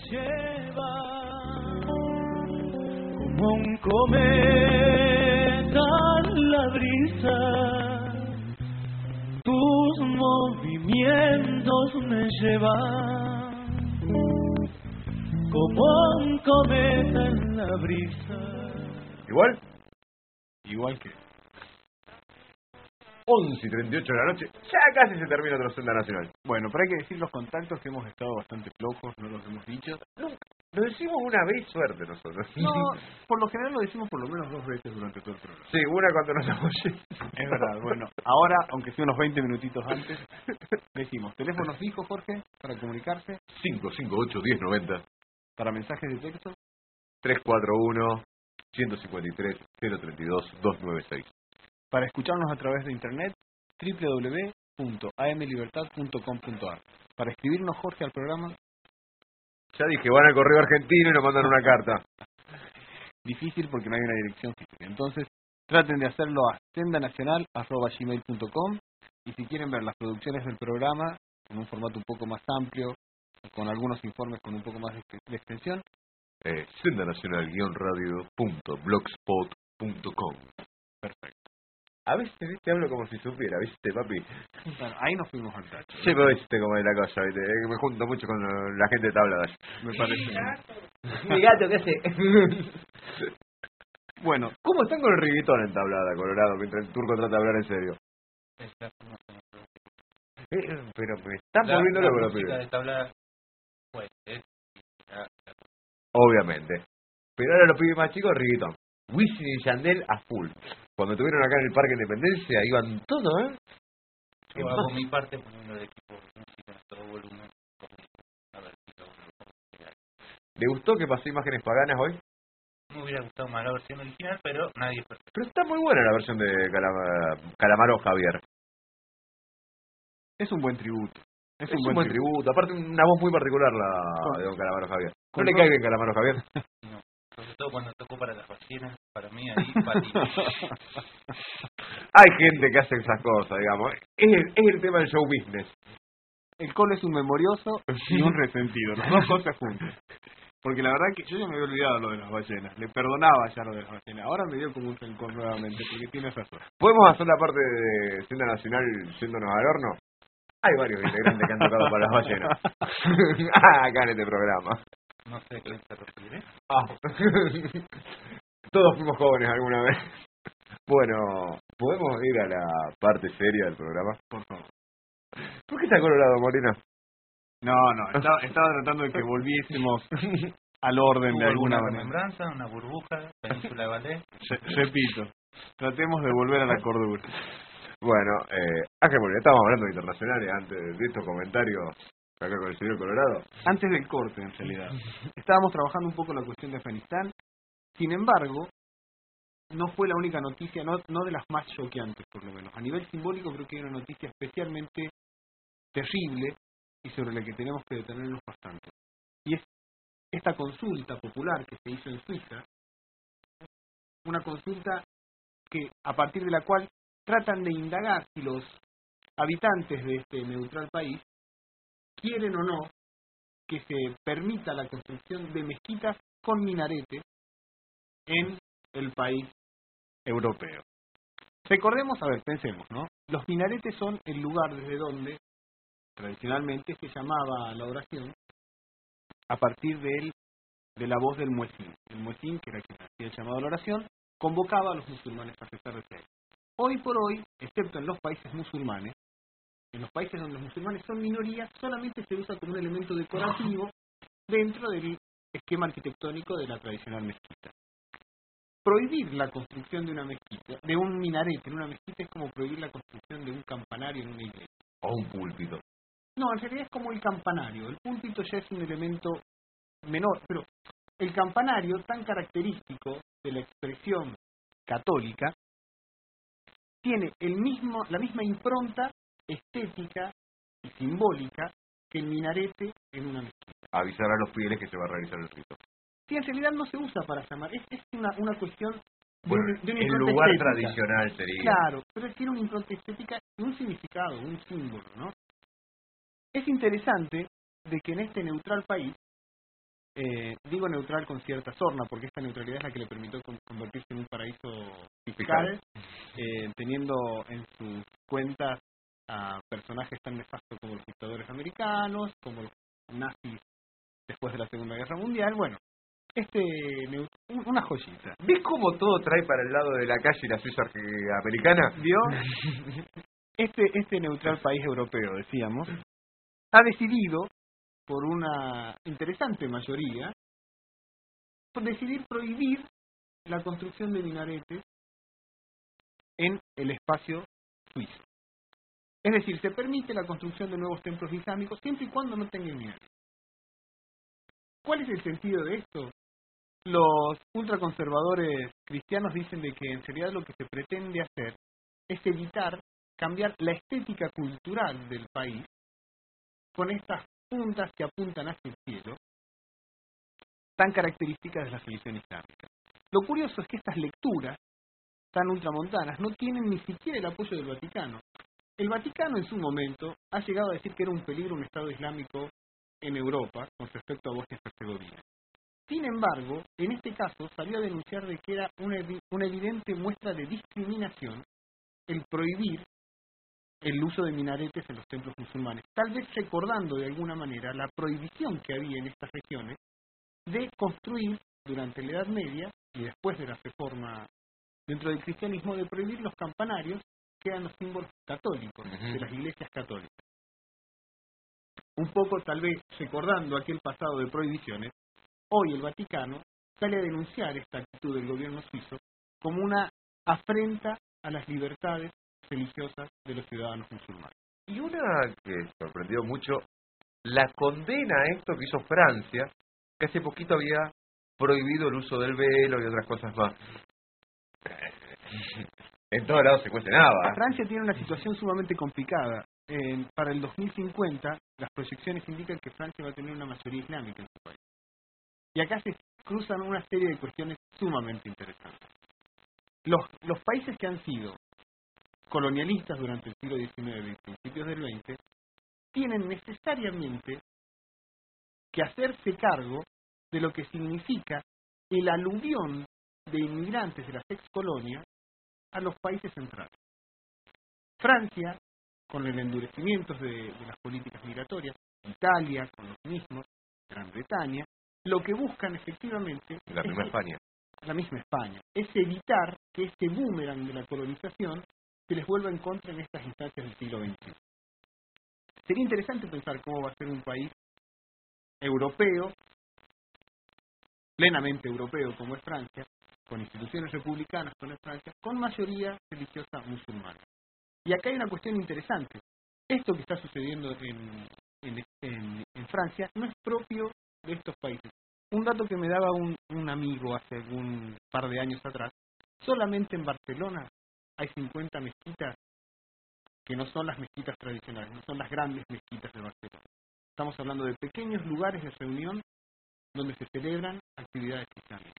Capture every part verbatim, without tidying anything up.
lleva como un cometa en la brisa, tus movimientos me llevan como un cometa en la brisa. ¿Igual? Igual que once y treinta y ocho de la noche, ya casi se termina otra Senda Nacional. Bueno, pero hay que decir los contactos que hemos estado bastante flojos, no los hemos dicho. No, lo decimos una vez suerte nosotros. No, por lo general lo decimos por lo menos dos veces durante todo el programa. Sí, una cuando nos oye. Es verdad, bueno, ahora, aunque sea unos veinte minutitos antes, decimos, teléfonos fijos, Jorge, para comunicarse, cinco cinco ocho, diez noventa, para mensajes de texto, tres cuatro uno, uno cinco tres, cero tres dos, dos nueve seis. para escucharnos a través de internet, doble u doble u doble u punto a m libertad punto com punto a r. Para escribirnos, Jorge, al programa, Ya dije, van al correo argentino y nos mandan una carta. difícil porque no hay una dirección física. Entonces, traten de hacerlo a sendanacional arroba gmail punto com, y si quieren ver las producciones del programa en un formato un poco más amplio, con algunos informes con un poco más de, de extensión, Eh, sendanacional-radio punto blogspot punto com. perfecto. A veces, viste, hablo como si supiera, viste, papi. Bueno, ahí nos fuimos al tacho. Sí, pero viste cómo es la cosa, viste. Eh, me junto mucho con la gente de Tablada. Me parece. Mi gato, ¿qué hace? Bueno, ¿Cómo están con el reggaetón en Tablada, Colorado, mientras el turco trata de hablar en serio? Eh, pero me están La, volviendo la loco los música pibes. de tabla, pues, es... ah, Obviamente. Pero ahora los pibes más chicos, reggaetón. Wisin y Yandel a full. Cuando estuvieron acá en el Parque Independencia, iban todo, ¿eh? Yo hago mi parte poniendo el equipo de música a todo volumen. A ver si lo ¿Le gustó que pasé imágenes paganas hoy? Me hubiera gustado más la versión original, pero nadie es perfecto. Pero está muy buena la versión de Calama- Calamaro Javier. es un buen tributo. Es, un, buen tributo. Aparte, una voz muy particular la Con- de don Calamaro Javier. ¿No con le todo- cae bien Calamaro Javier? No. Sobre todo cuando tocó para las ballenas, para mí ahí patino. Hay gente que hace esas cosas, digamos. Es el, es el tema del show business. El Cole es un memorioso y un resentido, las dos cosas juntas. Porque la verdad que yo ya me había olvidado lo de las ballenas, le perdonaba ya lo de las ballenas, ahora me dio como un rencor nuevamente, porque tiene razón. ¿Podemos hacer la parte de Senda Nacional yéndonos al horno? Hay varios integrantes que han tocado para las ballenas. Ah, acá en este programa. No sé a qué se refiere. Ah. Todos fuimos jóvenes alguna vez. Bueno, ¿podemos ir a la parte seria del programa? Por favor. ¿Por qué está colorado, Morena? No, no, estaba, estaba tratando de que volviésemos al orden ¿Hubo de alguna alguna manera. remembranza, una burbuja, península de Valdés? Re- repito, tratemos de volver a la cordura. Bueno, eh, Ángel Morena, estábamos hablando de internacionales antes de estos comentarios acá con el señor Colorado. Antes del corte, en realidad. Estábamos trabajando un poco la cuestión de Afganistán. Sin embargo, no fue la única noticia, no, no de las más choqueantes, por lo menos. A nivel simbólico creo que hay una noticia especialmente terrible y sobre la que tenemos que detenernos bastante. Y es esta consulta popular que se hizo en Suiza, una consulta que a partir de la cual tratan de indagar si los habitantes de este neutral país quieren o no que se permita la construcción de mezquitas con minarete en el país europeo. Recordemos, a ver, pensemos, ¿no? Los minaretes son el lugar desde donde tradicionalmente se llamaba la oración a partir de, él, de la voz del muezín. El muezín, que era quien hacía el llamado a la oración, convocaba a los musulmanes a rezar de fe. Hoy por hoy, excepto en los países musulmanes, en los países donde los musulmanes son minorías, solamente se usa como un elemento decorativo dentro del esquema arquitectónico de la tradicional mezquita. Prohibir la construcción de una mezquita, de un minarete en una mezquita, es como prohibir la construcción de un campanario en una iglesia. O un púlpito. No, en realidad es como el campanario. El púlpito ya es un elemento menor, pero el campanario, tan característico de la expresión católica, tiene el mismo, la misma impronta estética y simbólica que el minarete en una mezquita. Avisar a los fieles que se va a realizar el rito. Sí, en realidad no se usa para llamar, es, es una, una cuestión de, Bueno, un, de una el impronta lugar estética. tradicional sería. Claro, pero tiene una impronta estética y un significado, un símbolo, ¿no? Es interesante de que en este neutral país Eh, digo neutral con cierta sorna, porque esta neutralidad es la que le permitió con- convertirse en un paraíso fiscal, eh, teniendo en sus cuentas a personajes tan nefastos como los dictadores americanos, como los nazis después de la Segunda Guerra Mundial. Bueno, este neu- un- una joyita. ¿Ves cómo todo trae para el lado de la calle la Suiza arge- americana? ¿Vio? Este, este neutral país europeo, decíamos, ha decidido, por una interesante mayoría, por decidir prohibir la construcción de minaretes en el espacio suizo. Es decir, se permite la construcción de nuevos templos islámicos siempre y cuando no tengan minaretes. ¿Cuál es el sentido de esto? Los ultraconservadores cristianos dicen de que en realidad lo que se pretende hacer es evitar cambiar la estética cultural del país con estas puntas que apuntan hacia el cielo, tan características de la religión islámica. Lo curioso es que estas lecturas tan ultramontanas no tienen ni siquiera el apoyo del Vaticano. El Vaticano en su momento ha llegado a decir que era un peligro un Estado islámico en Europa con respecto a Bosnia y Herzegovina. Sin embargo, en este caso salió a denunciar de que era una, evi- una evidente muestra de discriminación el prohibir el uso de minaretes en los templos musulmanes, tal vez recordando de alguna manera la prohibición que había en estas regiones de construir durante la Edad Media y después de la Reforma dentro del cristianismo, de prohibir los campanarios que eran los símbolos católicos de las iglesias católicas. Un poco tal vez recordando aquel pasado de prohibiciones, hoy el Vaticano sale a denunciar esta actitud del gobierno suizo como una afrenta a las libertades religiosas de los ciudadanos musulmanes. Y una que sorprendió mucho, la condena a esto que hizo Francia, que hace poquito había prohibido el uso del velo y otras cosas más. En todos lados se cuestionaba. Francia tiene una situación sumamente complicada. Eh, para el dos mil cincuenta, las proyecciones indican que Francia va a tener una mayoría islámica en su país. Y acá se cruzan una serie de cuestiones sumamente interesantes. Los, los países que han sido colonialistas durante el siglo diecinueve y principios del veinte tienen necesariamente que hacerse cargo de lo que significa el aluvión de inmigrantes de las ex-colonias a los países centrales. Francia, con el endurecimiento de, de las políticas migratorias, Italia, con los mismos, Gran Bretaña, lo que buscan efectivamente La es misma que- España. la misma España, es evitar que este boomerang de la colonización se les vuelva en contra en estas instancias del siglo veintiuno. Sería interesante pensar cómo va a ser un país europeo, plenamente europeo como es Francia, con instituciones republicanas como es Francia, con mayoría religiosa musulmana. Y acá hay una cuestión interesante. Esto que está sucediendo en, en, en, en Francia no es propio de estos países. Un dato que me daba un, un amigo hace un par de años atrás, solamente en Barcelona hay cincuenta mezquitas que no son las mezquitas tradicionales, no son las grandes mezquitas de Barcelona. Estamos hablando de pequeños lugares de reunión donde se celebran actividades islámicas.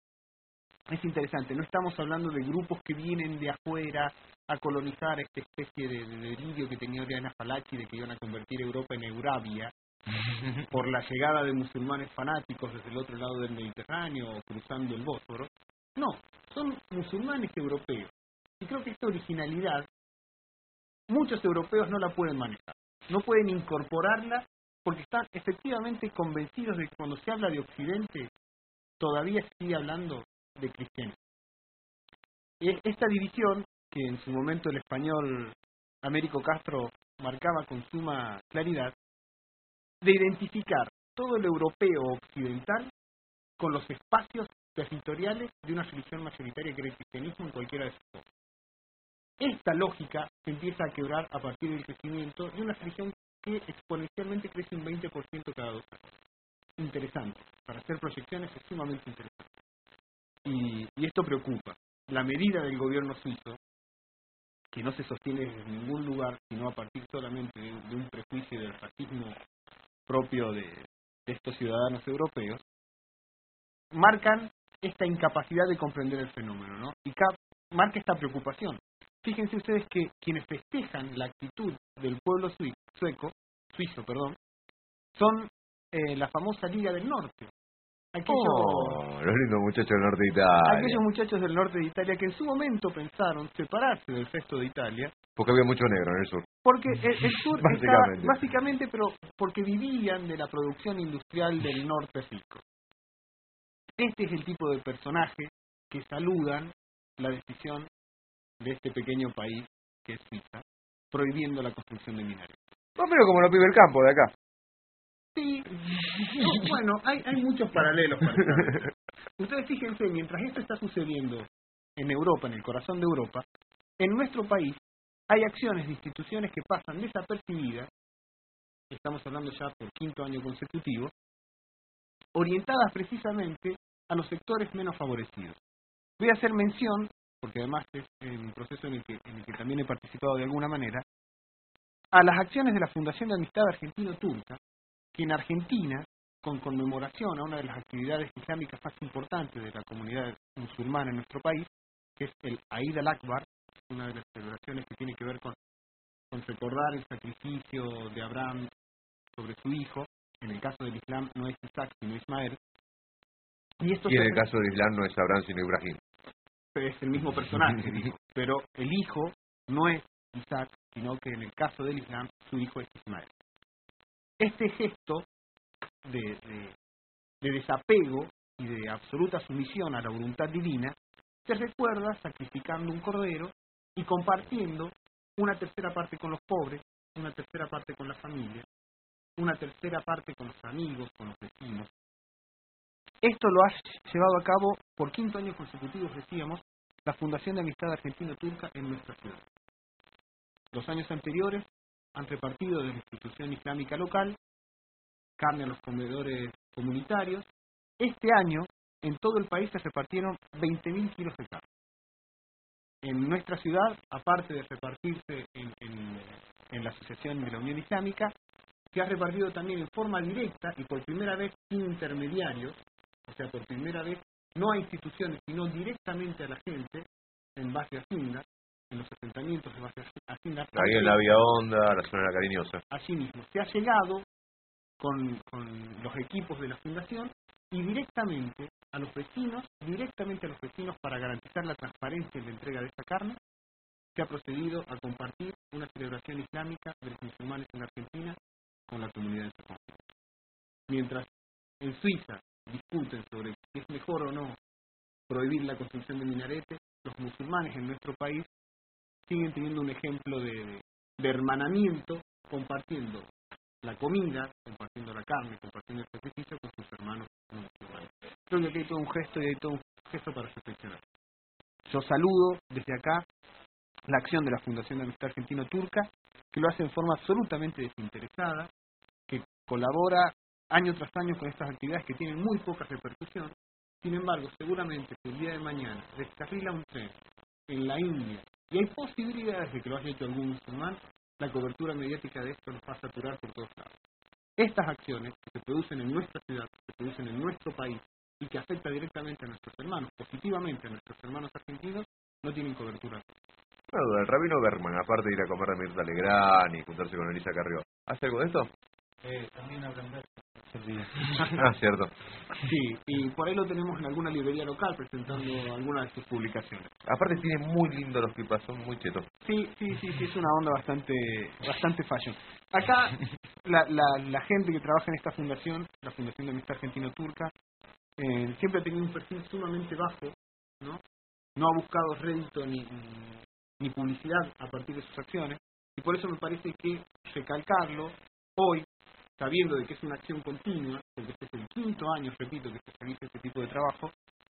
Es interesante, no estamos hablando de grupos que vienen de afuera a colonizar esta especie de, de delirio que tenía Oriana Falachi de que iban a convertir Europa en Eurabia por la llegada de musulmanes fanáticos desde el otro lado del Mediterráneo o cruzando el Bósforo. No, son musulmanes europeos. Y creo que esta originalidad muchos europeos no la pueden manejar, no pueden incorporarla porque están efectivamente convencidos de que cuando se habla de Occidente todavía se sigue hablando de cristianismo. E- Esta división, que en su momento el español Américo Castro marcaba con suma claridad, de identificar todo el europeo occidental con los espacios territoriales de una religión mayoritaria que era el cristianismo en cualquiera de sus formas. Esta lógica se empieza a quebrar a partir del crecimiento de una religión que exponencialmente crece un veinte por ciento cada dos años. Interesante. Para hacer proyecciones es sumamente interesante. Y, y esto preocupa. La medida del gobierno suizo, que no se sostiene desde ningún lugar, sino a partir solamente de, de un prejuicio del racismo propio de, de estos ciudadanos europeos, marcan esta incapacidad de comprender el fenómeno, ¿no? Y cap- marca esta preocupación. Fíjense ustedes que quienes festejan la actitud del pueblo sui- sueco, suizo, perdón, son eh, la famosa Liga del Norte, aquellos, Oh, los lindos muchachos del norte de Italia. aquellos muchachos del norte de Italia que en su momento pensaron separarse del resto de Italia, Porque había mucho negro en el sur. porque el, el sur Básicamente. estaba, básicamente, pero porque vivían de la producción industrial del norte rico. Este es el tipo de personaje que saludan la decisión de este pequeño país que es Suiza, prohibiendo la construcción de minería. No, pero como los pibes del campo de acá. Sí, no, bueno, hay, hay muchos paralelos para establecer. Ustedes fíjense, mientras esto está sucediendo en Europa, en el corazón de Europa, en nuestro país hay acciones de instituciones que pasan desapercibidas, estamos hablando ya por quinto año consecutivo, orientadas precisamente a los sectores menos favorecidos. Voy a hacer mención, porque además es un proceso en el que, en el que también he participado de alguna manera, a las acciones de la Fundación de Amistad Argentino-Turca, que en Argentina, con conmemoración a una de las actividades islámicas más importantes de la comunidad musulmana en nuestro país, que es el Eid al-Akbar, una de las celebraciones que tiene que ver con, con recordar el sacrificio de Abraham sobre su hijo, en el caso del Islam no es Isaac sino Ismael, y, esto Y en se- el caso del Islam no es Abraham sino Ibrahim. es el mismo personaje, digo, pero el hijo no es Isaac, sino que en el caso del Islam su hijo es Ismael. Este gesto de, de, de desapego y de absoluta sumisión a la voluntad divina se recuerda sacrificando un cordero y compartiendo una tercera parte con los pobres, una tercera parte con la familia, una tercera parte con los amigos, con los vecinos. Esto lo ha llevado a cabo por quinto año consecutivo, decíamos, la Fundación de Amistad Argentino-Turca en nuestra ciudad. Los años anteriores han repartido de la institución islámica local carne a los comedores comunitarios. Este año, en todo el país se repartieron veinte mil kilos de carne. En nuestra ciudad, aparte de repartirse en, en, en la Asociación de la Unión Islámica, se ha repartido también en forma directa y por primera vez sin intermediarios, o sea, por primera vez no a instituciones, sino directamente a la gente, en base a Hacienda, en los asentamientos de base a Hacienda. Ahí en la Vía Honda, la zona de la Cariñosa. Allí mismo. Se ha llegado con, con los equipos de la Fundación y directamente a los vecinos, directamente a los vecinos para garantizar la transparencia en la entrega de esta carne, se ha procedido a compartir una celebración islámica de los musulmanes en Argentina con la comunidad en su conjunto. Mientras en Suiza discuten sobre si es mejor o no prohibir la construcción de minaretes, los musulmanes en nuestro país siguen teniendo un ejemplo de, de hermanamiento, compartiendo la comida, compartiendo la carne, compartiendo el sacrificio con sus hermanos no musulmanes. Creo que aquí hay todo un gesto y hay todo un gesto para reflexionar. Yo saludo desde acá la acción de la Fundación de Amistad Argentino-Turca, que lo hace en forma absolutamente desinteresada, que colabora año tras año con estas actividades que tienen muy poca repercusión. Sin embargo, seguramente que el día de mañana descarrila un tren en la India, y hay posibilidades de que lo haya hecho algún musulmán, la cobertura mediática de esto nos va a saturar por todos lados. Estas acciones que se producen en nuestra ciudad, que se producen en nuestro país, y que afectan directamente a nuestros hermanos, positivamente a nuestros hermanos argentinos, no tienen cobertura. Una duda, el rabino Berman, aparte de ir a comer a Mirta Legrand y juntarse con Elisa Carrió, ¿hace algo de esto? Eh, también hablan de Ah, cierto. Sí, y por ahí lo tenemos en alguna librería local presentando alguna de sus publicaciones. Aparte tiene muy lindo los pipas, son muy chetos. Sí, sí, sí, sí, es una onda bastante bastante fashion. Acá la, la, la gente que trabaja en esta fundación, la Fundación de Amistad Argentino-Turca, eh, siempre ha tenido un perfil sumamente bajo, ¿no? No ha buscado rédito ni, ni publicidad a partir de sus acciones, y por eso me parece que recalcarlo hoy, sabiendo de que es una acción continua, porque este es el quinto año, repito, que se realiza este tipo de trabajo,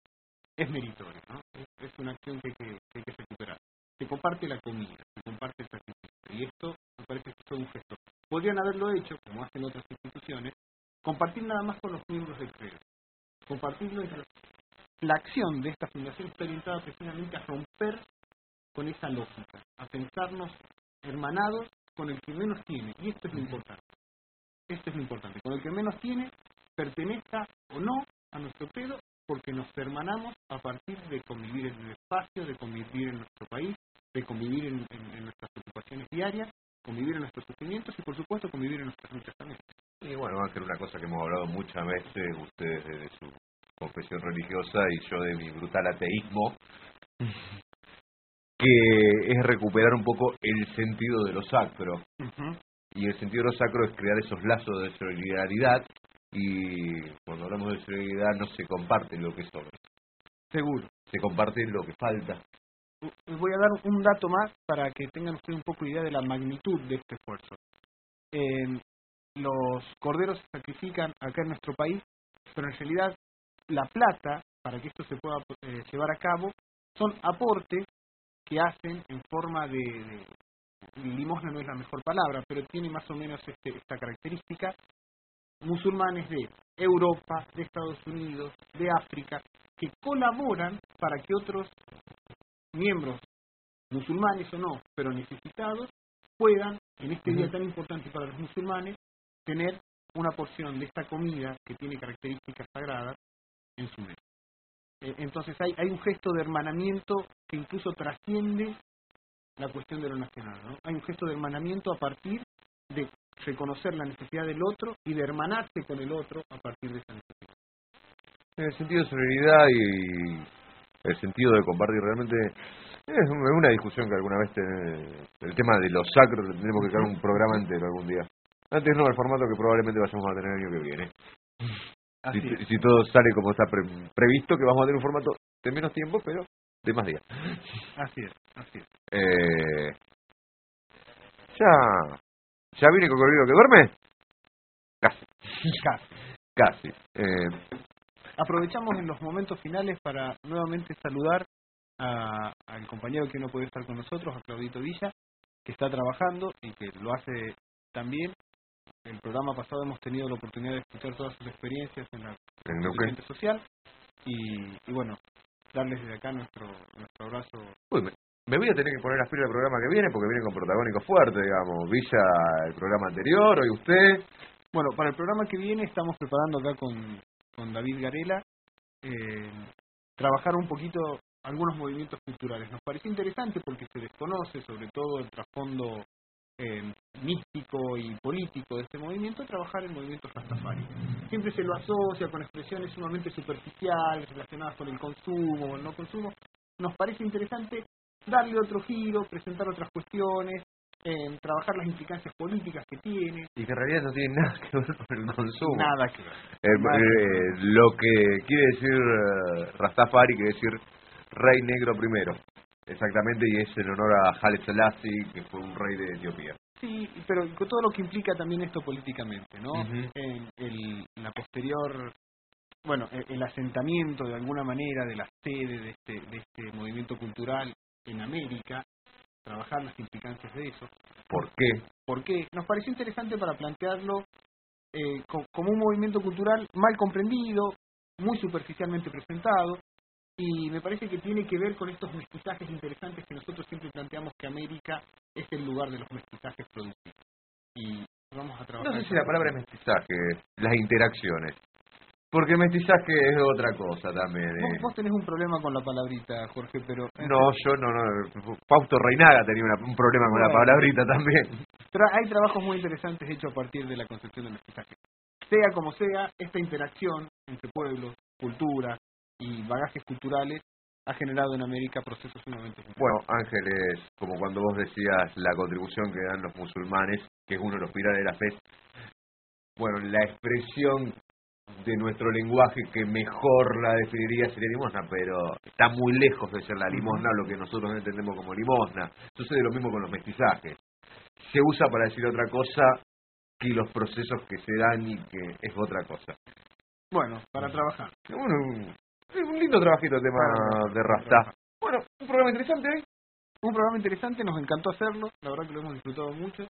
es meritorio, ¿no? Es, es una acción que hay que, que hay que recuperar. Se comparte la comida, se comparte el sacrificio, y esto me parece que es todo un gesto. Podrían haberlo hecho, como hacen otras instituciones, compartir nada más con los miembros del credo, compartirlo entre los... La acción de esta fundación está orientada precisamente a romper con esa lógica, a pensarnos hermanados con el que menos tiene, y esto es lo importante. Esto es lo importante. Con el que menos tiene, pertenezca o no a nuestro credo, porque nos hermanamos a partir de convivir en el espacio, de convivir en nuestro país, de convivir en, en, en nuestras preocupaciones diarias, convivir en nuestros sufrimientos y, por supuesto, convivir en nuestras luchas también. Y bueno, Ángel, una cosa que hemos hablado muchas veces ustedes desde su confesión religiosa y yo de mi brutal ateísmo, que es recuperar un poco el sentido de lo sacro. Ujú. Y el sentido de lo sacro es crear esos lazos de solidaridad, y cuando hablamos de solidaridad no se comparte lo que sobra, Seguro. se comparte lo que falta. Les voy a dar un dato más para que tengan ustedes un poco idea de la magnitud de este esfuerzo. Eh, los corderos se sacrifican acá en nuestro país, pero en realidad la plata, para que esto se pueda eh, llevar a cabo, son aportes que hacen en forma de, de limosna, no es la mejor palabra, pero tiene más o menos este, esta característica, musulmanes de Europa, de Estados Unidos, de África, que colaboran para que otros miembros, musulmanes o no, pero necesitados, puedan, en este día tan importante para los musulmanes, tener una porción de esta comida que tiene características sagradas en su mesa. Eh, entonces hay, hay un gesto de hermanamiento que incluso trasciende la cuestión de lo nacional, ¿no? Hay un gesto de hermanamiento a partir de reconocer la necesidad del otro y de hermanarse con el otro a partir de esa necesidad. En el sentido de solidaridad y el sentido de compartir, realmente es una discusión que alguna vez te, el tema de los sacros tenemos que crear un programa entero algún día. Antes no, el formato que probablemente vayamos a tener el año que viene. Así Si, es. si todo sale como está pre, previsto, que vamos a tener un formato de menos tiempo, pero de más días. Así es, así es. Eh, ya, ¿ya viene Cocodrilo que duerme? Casi, Casi. casi. Eh, Aprovechamos en los momentos finales para nuevamente saludar a- al compañero que no puede estar con nosotros, a Claudito Villa, que está trabajando y que lo hace también. El programa pasado hemos tenido la oportunidad de escuchar todas sus experiencias en la en Neuquén. constituyente social y, y bueno, darles desde acá nuestro nuestro abrazo. Uy, me, me voy a tener que poner las pilas del programa que viene porque viene con protagónico fuerte, digamos. Villa, el programa anterior, hoy usted. Bueno, para el programa que viene estamos preparando acá con, con David Garela eh, trabajar un poquito algunos movimientos culturales. Nos pareció interesante porque se desconoce sobre todo el trasfondo eh, místico y político de este movimiento, trabajar en movimientos Rastafari. Siempre se lo asocia con expresiones sumamente superficiales relacionadas con el consumo o el no consumo. Nos parece interesante darle otro giro, presentar otras cuestiones, eh, trabajar las implicancias políticas que tiene. Y que en realidad no tiene nada que ver con el consumo. Nada que ver. El- Nada que eh, ver. lo que quiere decir eh, Rastafari quiere decir Rey Negro primero. Exactamente, y es en honor a Haile Selassie, que fue un rey de Etiopía. Sí, pero con todo lo que implica también esto políticamente, ¿no? Ujú. En el, la posterior, bueno, el, el asentamiento de alguna manera de la sede de este, de este movimiento cultural en América, trabajar las implicancias de eso. ¿Por qué? Porque nos pareció interesante para plantearlo eh, co- como un movimiento cultural mal comprendido, muy superficialmente presentado, y me parece que tiene que ver con estos mestizajes interesantes que nosotros siempre planteamos que América es el lugar de los mestizajes productivos. Y vamos a trabajar... No sé si la palabra es mestizaje, las interacciones. Porque mestizaje es otra cosa también. Vos, eh. vos tenés un problema con la palabrita, Jorge, pero... No, yo no, no. Fausto Reinaga tenía una- un problema con la Bueno. palabrita también. Tra- hay trabajos muy interesantes hechos a partir de la concepción del mestizaje. Sea como sea, esta interacción entre pueblos, culturas y bagajes culturales ha generado en América procesos sumamente complejos. Bueno, Ángeles, como cuando vos decías la contribución que dan los musulmanes, que es uno de los pilares de la fe, bueno, la expresión de nuestro lenguaje que mejor la definiría sería limosna, pero está muy lejos de ser la limosna lo que nosotros entendemos como limosna. Sucede lo mismo con los mestizajes. Se usa para decir otra cosa que los procesos que se dan y que es otra cosa. Bueno, para trabajar. Bueno, un, un lindo trabajito el tema Para- de para Rastá. trabajar. Bueno, un programa interesante hoy. Un programa interesante, nos encantó hacerlo, la verdad que lo hemos disfrutado mucho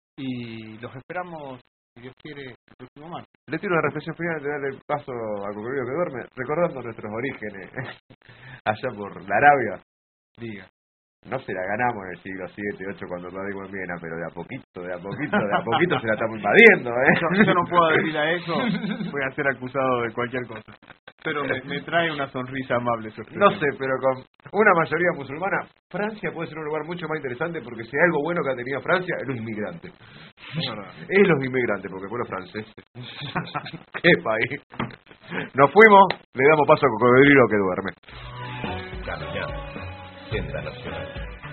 y los esperamos, si Dios quiere, el próximo martes. Le tiro una reflexión final de darle paso a Cocodrilo que duerme, recordando nuestros orígenes allá por la Arabia. Diga. No se la ganamos en el siglo siete, ocho cuando invadimos Viena, pero de a poquito, de a poquito, de a poquito se la estamos invadiendo, ¿eh? Yo, yo no puedo adherir a eso, voy a ser acusado de cualquier cosa. Pero me, me trae una sonrisa amable su expresión. No sé, pero con una mayoría musulmana, Francia puede ser un lugar mucho más interesante porque si hay algo bueno que ha tenido Francia, es los inmigrantes. Es verdad. Es los inmigrantes, porque fue los franceses. ¡Qué país! Nos fuimos, le damos paso a Cocodrilo que duerme. Caminando, Senda Nacional.